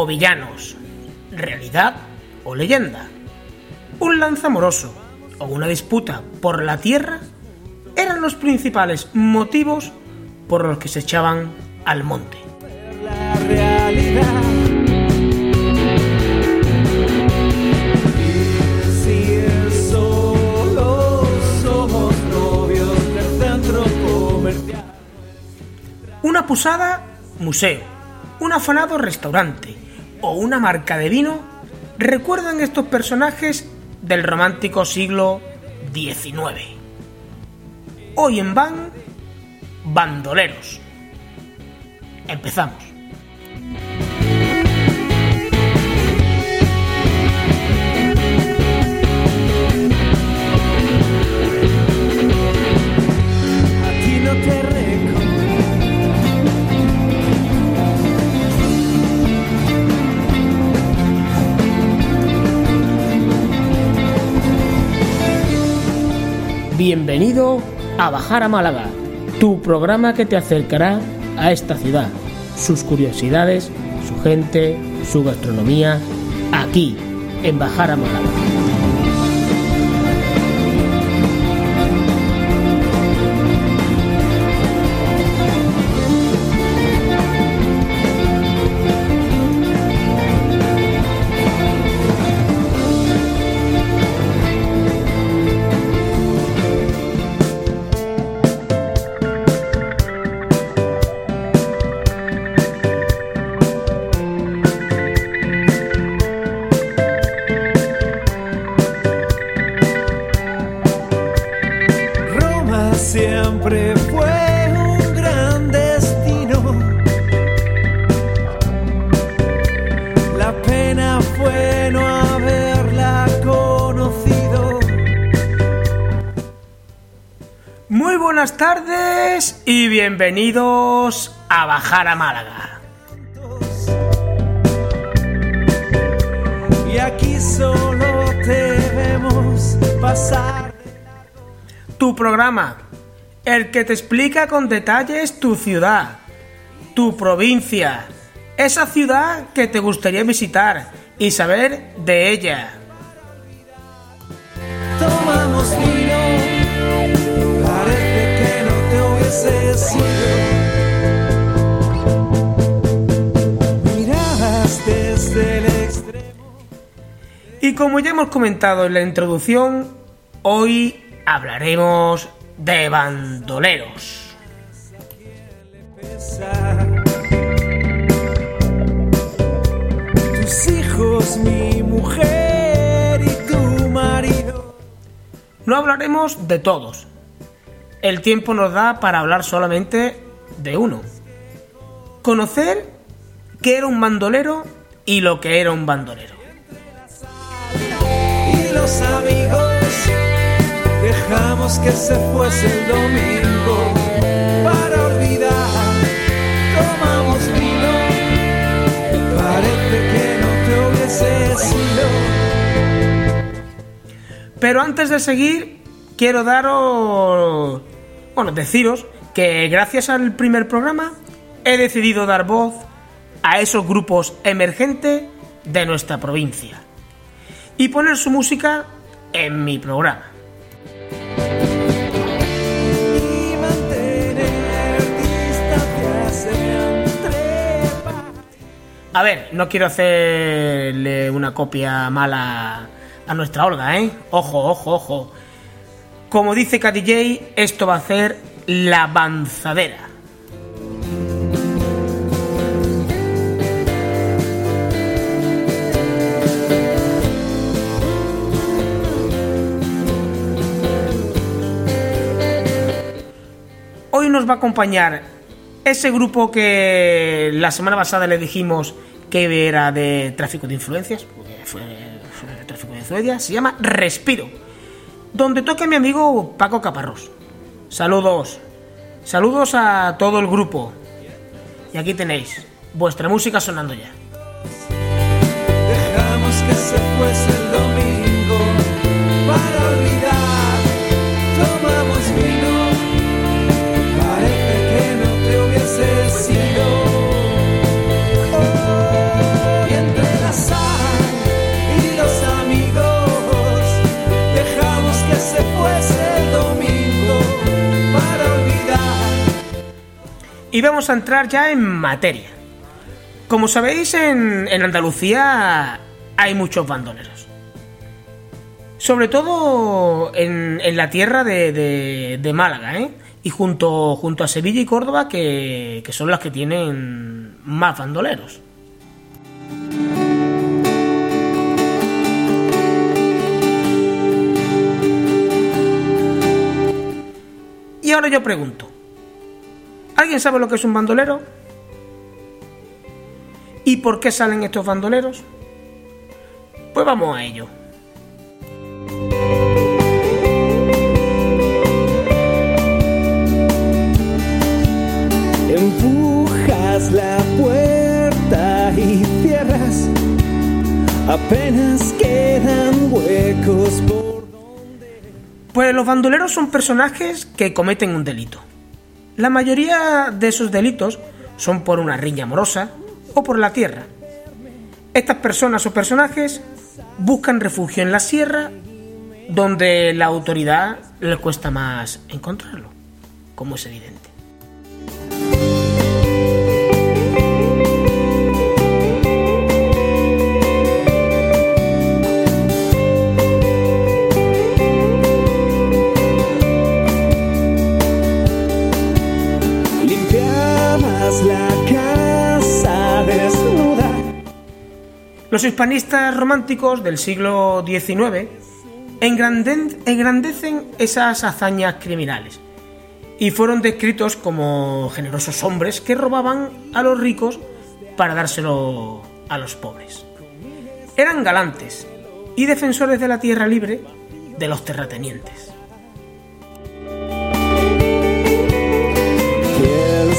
o villanos, realidad o leyenda, un lance amoroso o una disputa por la tierra eran los principales motivos por los que se echaban al monte. La realidad. Si solo somos novios del centro comercial. Una posada, museo, un afanado restaurante o una marca de vino recuerdan estos personajes del romántico siglo XIX. Hoy en Van, bandoleros. Empezamos. A ti no te Bienvenido a Bajar a Málaga, tu programa que te acercará a esta ciudad, sus curiosidades, su gente, su gastronomía, aquí, en Bajar a Málaga. siempre fue un gran destino. La pena fue no haberla conocido. Muy buenas tardes y bienvenidos a Bajar a Málaga. Y aquí solo te vemos pasar. Tu programa, el que te explica con detalles tu ciudad, tu provincia, esa ciudad que te gustaría visitar y saber de ella. Tomamos vino, parece que no te hubieses ido. Mirabas desde el extremo. Y como ya hemos comentado en la introducción, hoy hablaremos de bandoleros. Tus hijos, mi mujer y tu marido. No hablaremos de todos. El tiempo nos da para hablar solamente de uno. Conocer qué era un bandolero y lo que era un bandolero. Y los amigos, dejamos que se fuese el domingo para olvidar. Tomamos vino, parece que no te hubieses ido. Pero antes de seguir, quiero deciros que gracias al primer programa he decidido dar voz a esos grupos emergentes de nuestra provincia y poner su música en mi programa. Y mantener distancias entre. A ver, no quiero hacerle una copia mala a nuestra Olga, ¿eh? Ojo. Como dice KDJ, esto va a ser la banzadera. Hoy nos va a acompañar ese grupo que la semana pasada le dijimos que era de tráfico de influencias, porque fue tráfico de influencias, se llama Respiro, donde toca mi amigo Paco Caparrós. Saludos a todo el grupo. Y aquí tenéis vuestra música sonando ya. Dejamos que se fuese el domingo para olvidar. Tomamos vino, parece que no te hubieses ido. Oh, y y vamos a entrar ya en materia. Como sabéis, en Andalucía hay muchos bandoleros. Sobre todo en la tierra de Málaga, y junto a Sevilla y Córdoba, que son las que tienen más bandoleros. Y ahora yo pregunto, ¿alguien sabe lo que es un bandolero? ¿Y por qué salen estos bandoleros? Pues vamos a ello. Empujas la puerta y cierras, apenas quedan huecos por donde... Pues los bandoleros son personajes que cometen un delito. La mayoría de esos delitos son por una riña amorosa o por la tierra. Estas personas o personajes buscan refugio en la sierra, donde la autoridad les cuesta más encontrarlo, como es evidente. Los hispanistas románticos del siglo XIX engrandecen esas hazañas criminales y fueron descritos como generosos hombres que robaban a los ricos para dárselo a los pobres. Eran galantes y defensores de la tierra libre de los terratenientes. Piel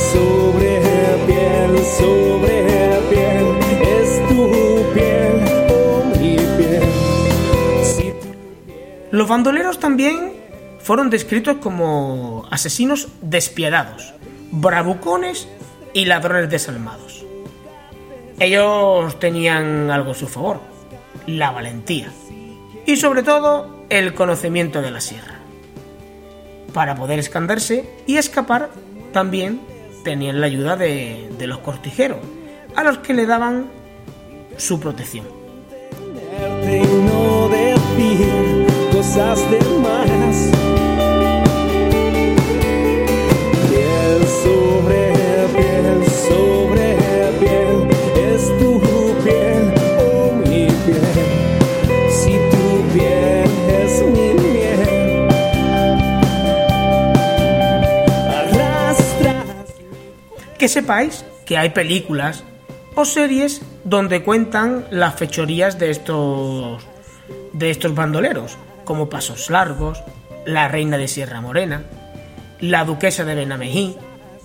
sobre piel, es tu piel o mi piel. Los bandoleros también fueron descritos como asesinos despiadados, bravucones y ladrones desalmados. Ellos tenían algo a su favor: la valentía y sobre todo el conocimiento de la sierra. Para poder esconderse y escapar también tenían la ayuda de los cortijeros, a los que le daban su protección. Y no decir cosas de más. Piel sobre piel, es tu piel o mi piel. Si tu piel es mi miel, arrastras. Que sepáis que hay películas o series donde cuentan las fechorías de estos bandoleros, como Pasos Largos, La Reina de Sierra Morena, La Duquesa de Benamejí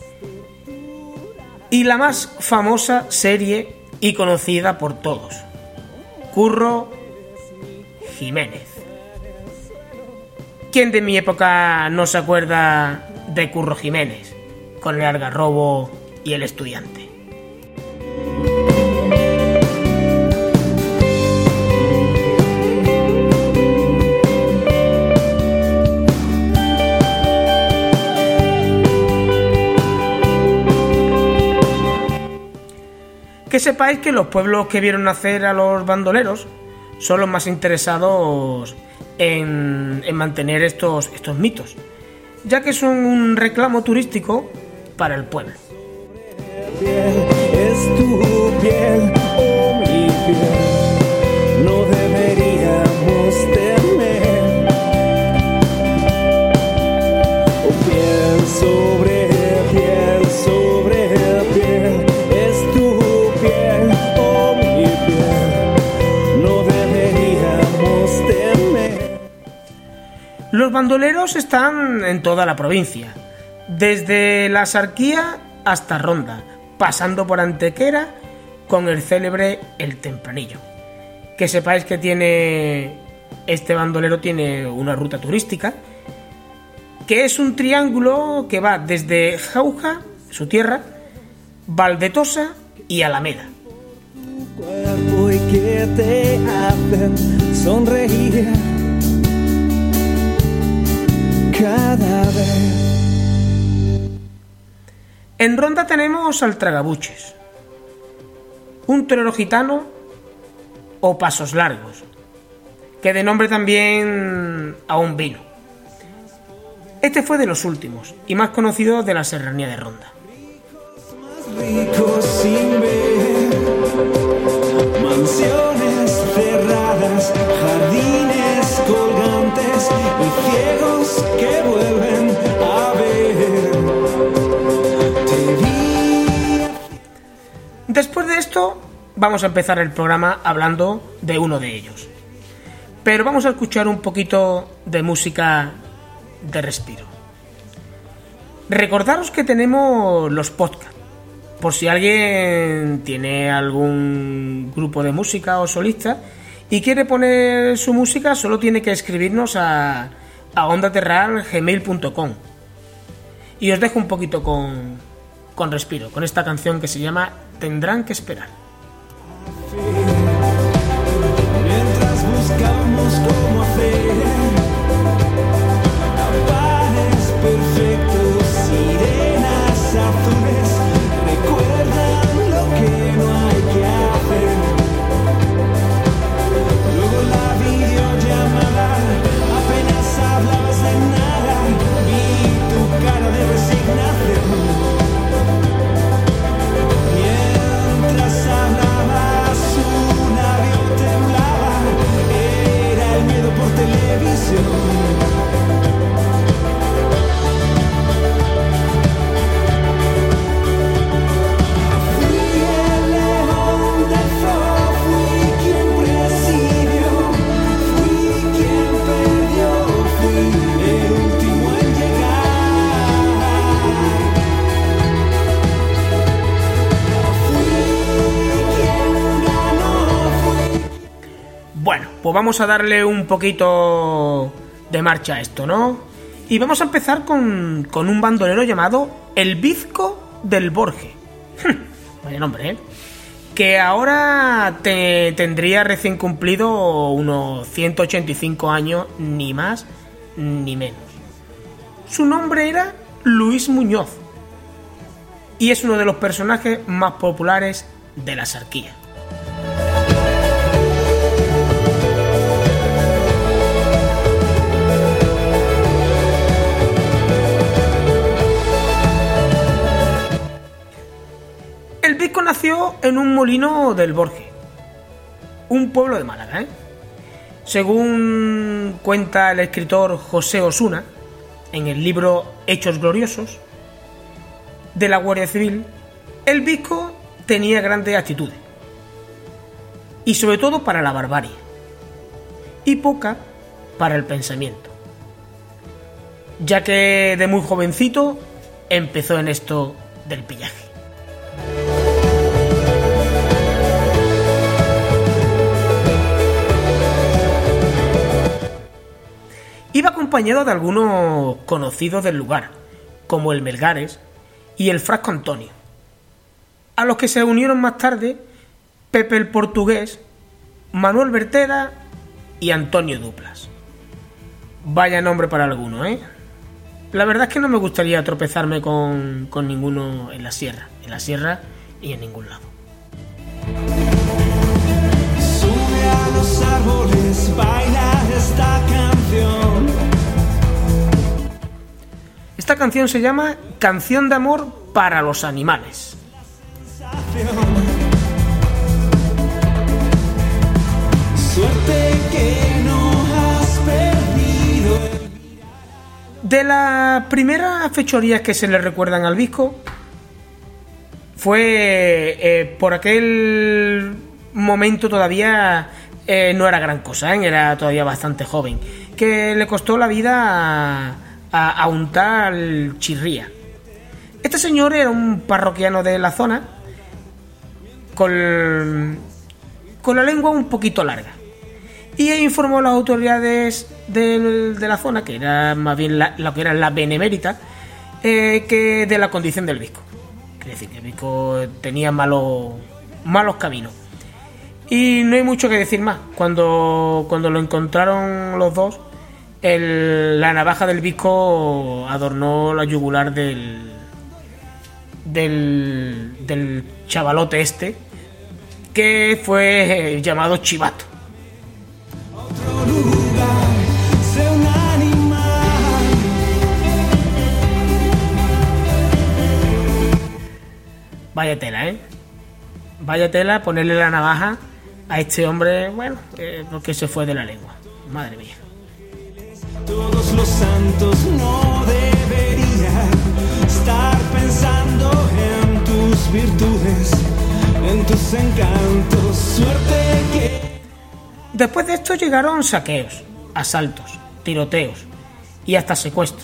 y la más famosa serie y conocida por todos, Curro Jiménez. ¿Quién de mi época no se acuerda de Curro Jiménez, con el algarrobo y el estudiante? Que sepáis que los pueblos que vieron nacer a los bandoleros son los más interesados en mantener estos mitos, ya que son un reclamo turístico para el pueblo. Es tu piel o mi piel, no deberíamos temer. Piel sobre piel, es tu piel o mi piel, no deberíamos temer. Los bandoleros están en toda la provincia, desde la Sarquía hasta Ronda, pasando por Antequera con el célebre El Tempranillo. Que sepáis que este bandolero tiene una ruta turística, que es un triángulo que va desde Jauja, su tierra, Valdetosa y Alameda. Tu cuerpo y que te hacen sonreír cada vez. En Ronda tenemos al Tragabuches, un torero gitano o Pasos Largos, que de nombre también aún vino. Este fue de los últimos y más conocido de la serranía de Ronda. Ricos sin ver, mansiones cerradas, jardines colgantes y ciegos que vuelven a ver. Te vi. Después de esto, vamos a empezar el programa hablando de uno de ellos. Pero vamos a escuchar un poquito de música de respiro. Recordaros que tenemos los podcasts. Por si alguien tiene algún grupo de música o solista y quiere poner su música, solo tiene que escribirnos a ondaterral@gmail.com. Y os dejo un poquito con respiro, con esta canción que se llama Tendrán que esperar. Mientras buscamos cómo hacer panes perfectos, sirenas azules recuerdan lo que no hay que hacer. Luego la videollamada, apenas hablabas de nada, vi tu cara de resignación. Mientras hablabas, un avión temblaba, era el miedo por televisión. Bueno, pues vamos a darle un poquito de marcha a esto, ¿no? Y vamos a empezar con un bandolero llamado El Bizco del Borge. Vaya nombre, ¿eh? Que ahora tendría recién cumplido unos 185 años, ni más ni menos. Su nombre era Luis Muñoz y es uno de los personajes más populares de la Sarquía. El Bizco nació en un molino del Borge, un pueblo de Málaga, ¿eh? Según cuenta el escritor José Osuna, en el libro Hechos Gloriosos de la Guardia Civil, el Bizco tenía grandes actitudes, y sobre todo para la barbarie, y poca para el pensamiento, ya que de muy jovencito empezó en esto del pillaje. Iba acompañado de algunos conocidos del lugar, como el Melgares y el Frasco Antonio, a los que se unieron más tarde Pepe el Portugués, Manuel Bertera y Antonio Duplas. Vaya nombre para alguno, ¿eh? La verdad es que no me gustaría tropezarme con ninguno en la sierra y en ningún lado. Sube a los árboles, baila esta canción. Esta canción se llama Canción de amor para los animales. Suerte que no has perdido. De las primeras fechorías que se le recuerdan al Bizco fue por aquel momento todavía no era gran cosa, ¿eh? Era todavía bastante joven, que le costó la vida a un tal Chirría. Este señor era un parroquiano de la zona con la lengua un poquito larga y informó a las autoridades de la zona, que era más bien lo que era la benemérita, que de la condición del Bizco. Quiere decir que el Bizco tenía malos caminos. Y no hay mucho que decir más. Cuando lo encontraron los dos, la navaja del Bizco adornó la yugular del del chavalote este, que fue llamado Chivato. Otro lugar, sé un animal. Vaya tela, ¿eh? Vaya tela ponerle la navaja a este hombre, bueno, porque se fue de la lengua. Madre mía. Todos los santos no deberían estar pensando en tus virtudes, en tus encantos. Suerte que... Después de esto llegaron saqueos, asaltos, tiroteos y hasta secuestros.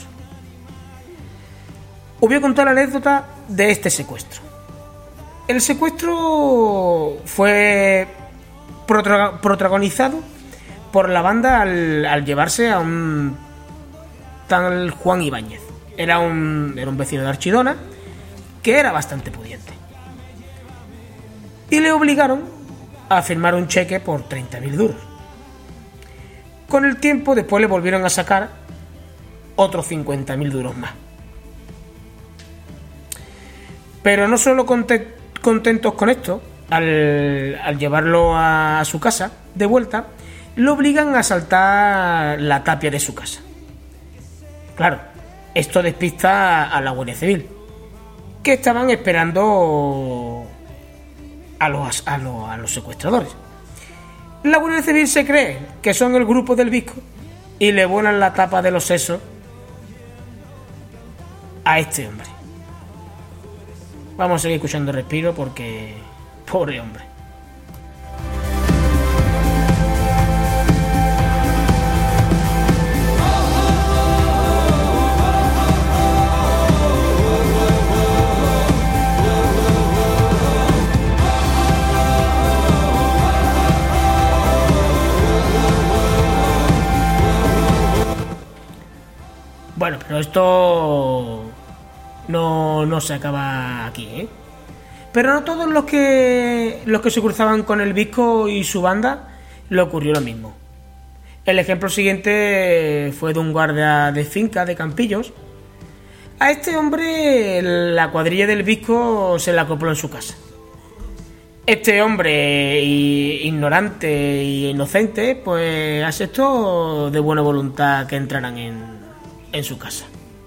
Os voy a contar la anécdota de este secuestro. El secuestro fue protagonizado por la banda al llevarse a un tal Juan Ibáñez. Era un vecino de Archidona que era bastante pudiente. Y le obligaron a firmar un cheque por 30.000 duros. Con el tiempo después le volvieron a sacar otros 50.000 duros más. Pero no solo contentos con esto, al llevarlo a su casa de vuelta, lo obligan a saltar la tapia de su casa. Claro, esto despista a la Guardia Civil, que estaban esperando a los secuestradores. La Guardia Civil se cree que son el grupo del Visco y le vuelan la tapa de los sesos a este hombre. Vamos a seguir escuchando Respiro porque... pobre hombre. Bueno, pero esto no se acaba aquí, ¿eh? Pero no todos los que se cruzaban con el Visco y su banda le ocurrió lo mismo. El ejemplo siguiente fue de un guardia de finca de Campillos. A este hombre la cuadrilla del Visco se la acopló en su casa. Este hombre, ignorante e inocente, pues aceptó de buena voluntad que entraran en su casa.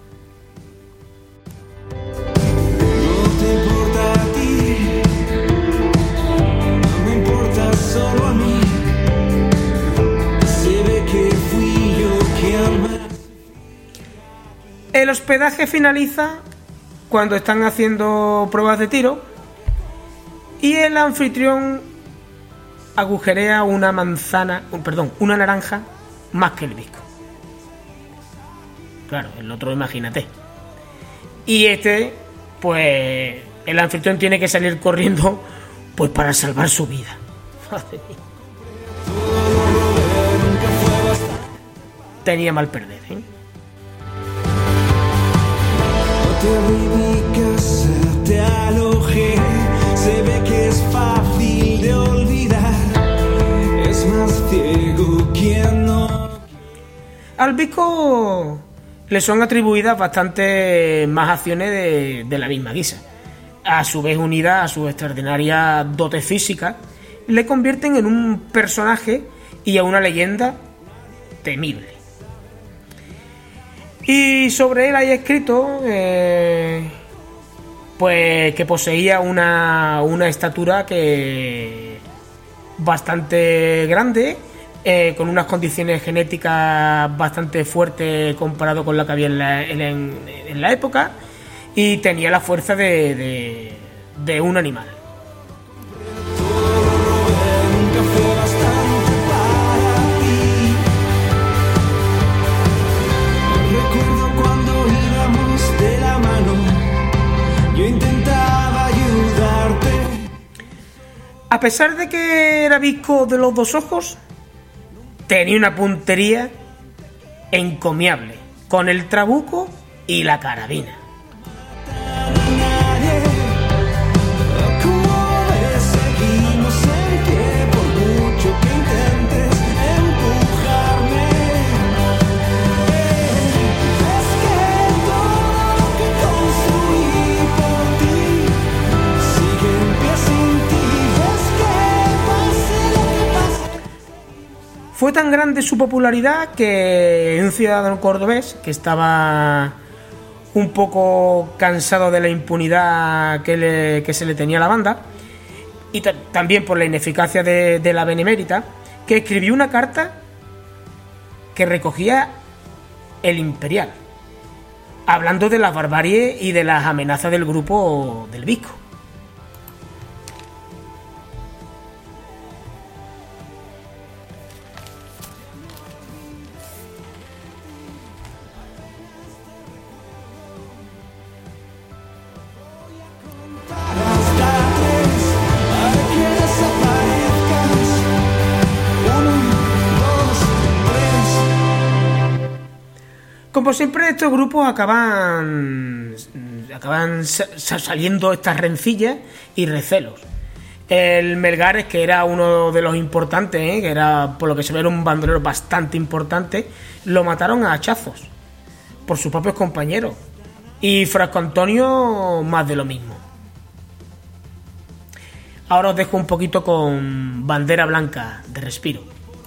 No te importa a ti, no me importa solo a mí. Se ve que fui yo quien más. El hospedaje finaliza cuando están haciendo pruebas de tiro y el anfitrión agujerea una naranja más que el Visco. Claro, el otro imagínate. Y pues el anfitrión tiene que salir corriendo pues para salvar su vida. Madre mía. Tenía mal perder, ¿eh? Te abrí mi casa, te alojé. Se ve que es fácil de olvidar. Es más ciego quien no. Al Visco le son atribuidas bastante más acciones de la misma guisa. A su vez, unidas a su extraordinaria dote física, le convierten en un personaje y a una leyenda temible. Y sobre él hay escrito pues que poseía una estatura que bastante grande, con unas condiciones genéticas bastante fuertes comparado con la que había en la época, y tenía la fuerza de un animal. Nunca fue bastante para ti. Recuerdo cuando íbamos de la mano, yo intentaba ayudarte. A pesar de que era Visco de los dos ojos, tenía una puntería encomiable, con el trabuco y la carabina. Fue tan grande su popularidad que un ciudadano cordobés que estaba un poco cansado de la impunidad que se le tenía a la banda, y también por la ineficacia de la Benemérita, que escribió una carta que recogía el Imperial, hablando de la barbarie y de las amenazas del grupo del Visco. Como siempre, estos grupos acaban saliendo estas rencillas y recelos. El Melgares, que era uno de los importantes, que era, por lo que se ve, era un bandolero bastante importante, lo mataron a hachazos por sus propios compañeros. Y Frasco Antonio, más de lo mismo. Ahora os dejo un poquito con Bandera Blanca de Respiro.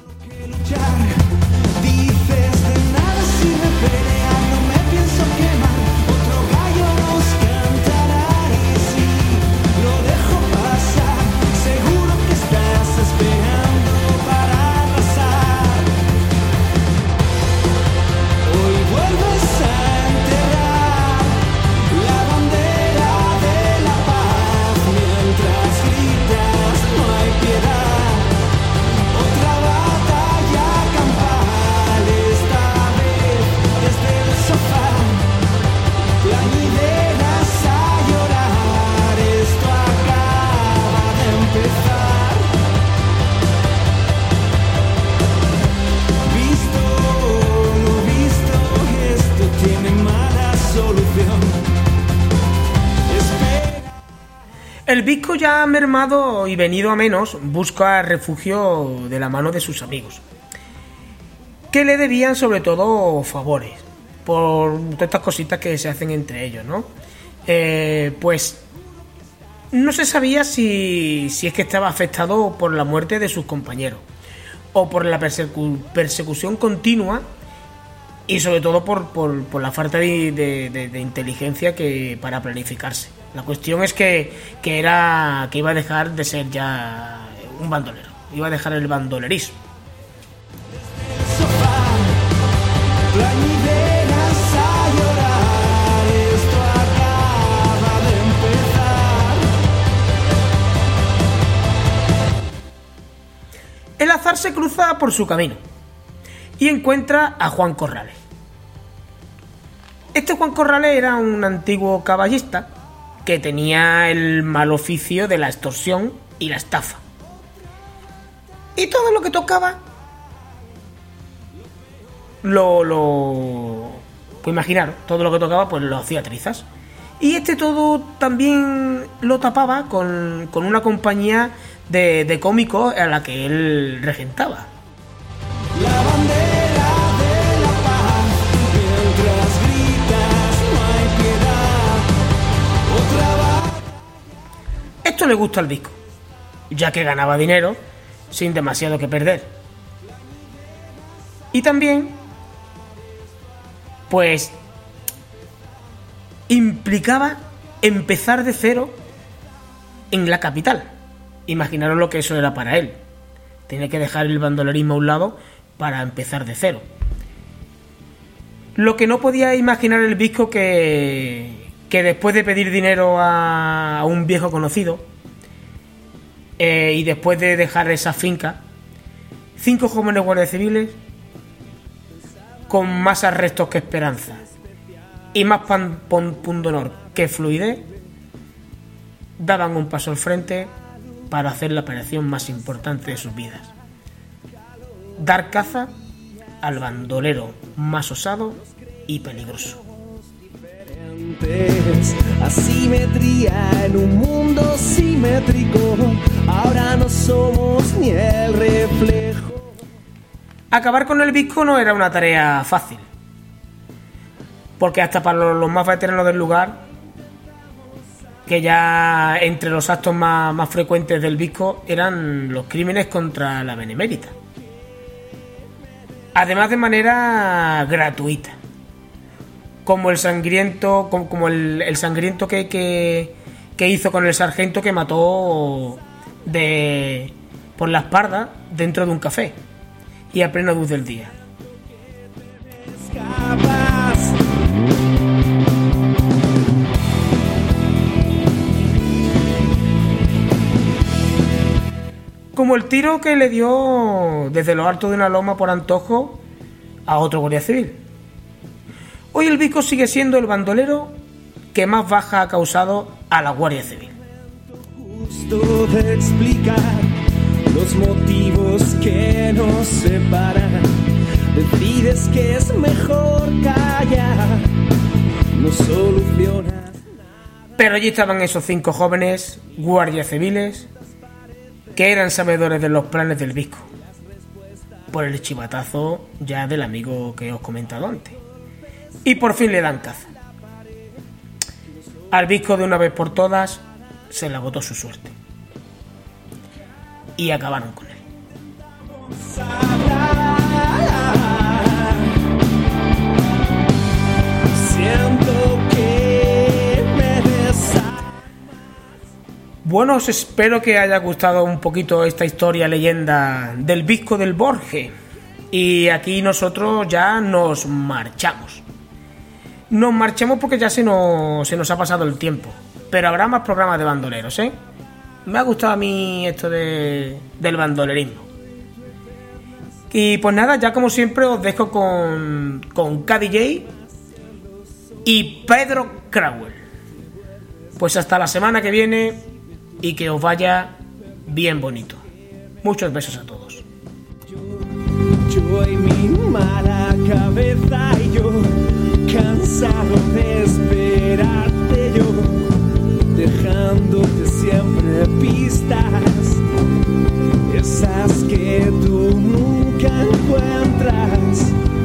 El Visco, ya mermado y venido a menos, busca refugio de la mano de sus amigos, que le debían sobre todo favores por todas estas cositas que se hacen entre ellos, ¿no? Pues no se sabía si es que estaba afectado por la muerte de sus compañeros o por la persecución continua, y sobre todo por la falta de inteligencia que para planificarse. La cuestión es que iba a dejar de ser ya un bandolero, iba a dejar el bandolerismo. El azar se cruza por su camino y encuentra a Juan Corrales. Este Juan Corrales era un antiguo caballista que tenía el mal oficio de la extorsión y la estafa. Y todo lo que tocaba pues imaginaros, todo lo que tocaba pues lo hacía trizas. Y todo también lo tapaba con una compañía de cómicos a la que él regentaba. La bandera de la paz, mientras gritas no hay piedad. Esto le gusta al Visco, ya que ganaba dinero sin demasiado que perder. Y también, pues, implicaba empezar de cero en la capital. Imaginaros lo que eso era para él. Tenía que dejar el bandolerismo a un lado para empezar de cero. Lo que no podía imaginar el Visco que después de pedir dinero a un viejo conocido y después de dejar esa finca, 5 jóvenes guardias civiles con más arrestos que esperanza y más pundonor que fluidez daban un paso al frente para hacer la operación más importante de sus vidas: dar caza al bandolero más osado y peligroso. Asimetría en un mundo simétrico, ahora no somos ni el reflejo. Acabar con el Visco no era una tarea fácil, porque hasta para los más veteranos del lugar, que ya entre los actos más frecuentes del Visco eran los crímenes contra la Benemérita. Además de manera gratuita. Como el sangriento. Como el sangriento que hizo con el sargento que mató por la espalda dentro de un café. Y a plena luz del día. Como el tiro que le dio desde lo alto de una loma por antojo a otro guardia civil. Hoy el Visco sigue siendo el bandolero que más baja ha causado a la Guardia Civil. Justo de explicar los motivos que nos separan. Decides que es mejor callar, no solucionas. Pero allí estaban esos 5 jóvenes guardias civiles que eran sabedores de los planes del Visco, por el chivatazo ya del amigo que os he comentado antes. Y por fin le dan caza. Al Visco de una vez por todas se le agotó su suerte. Y acabaron con él. Siento que me Bueno, os espero que haya gustado un poquito esta historia leyenda del Visco del Borge. Y aquí nosotros ya nos marchamos. Nos marchamos porque ya se nos ha pasado el tiempo. Pero habrá más programas de bandoleros, ¿eh? Me ha gustado a mí esto del bandolerismo. Y pues nada, ya como siempre os dejo con KDJ y Pedro Crowell. Pues hasta la semana que viene y que os vaya bien bonito. Muchos besos a todos. Yo y mi mala cabeza y yo, cansado de esperarte yo, dejándote siempre pistas, esas que tú nunca encuentras.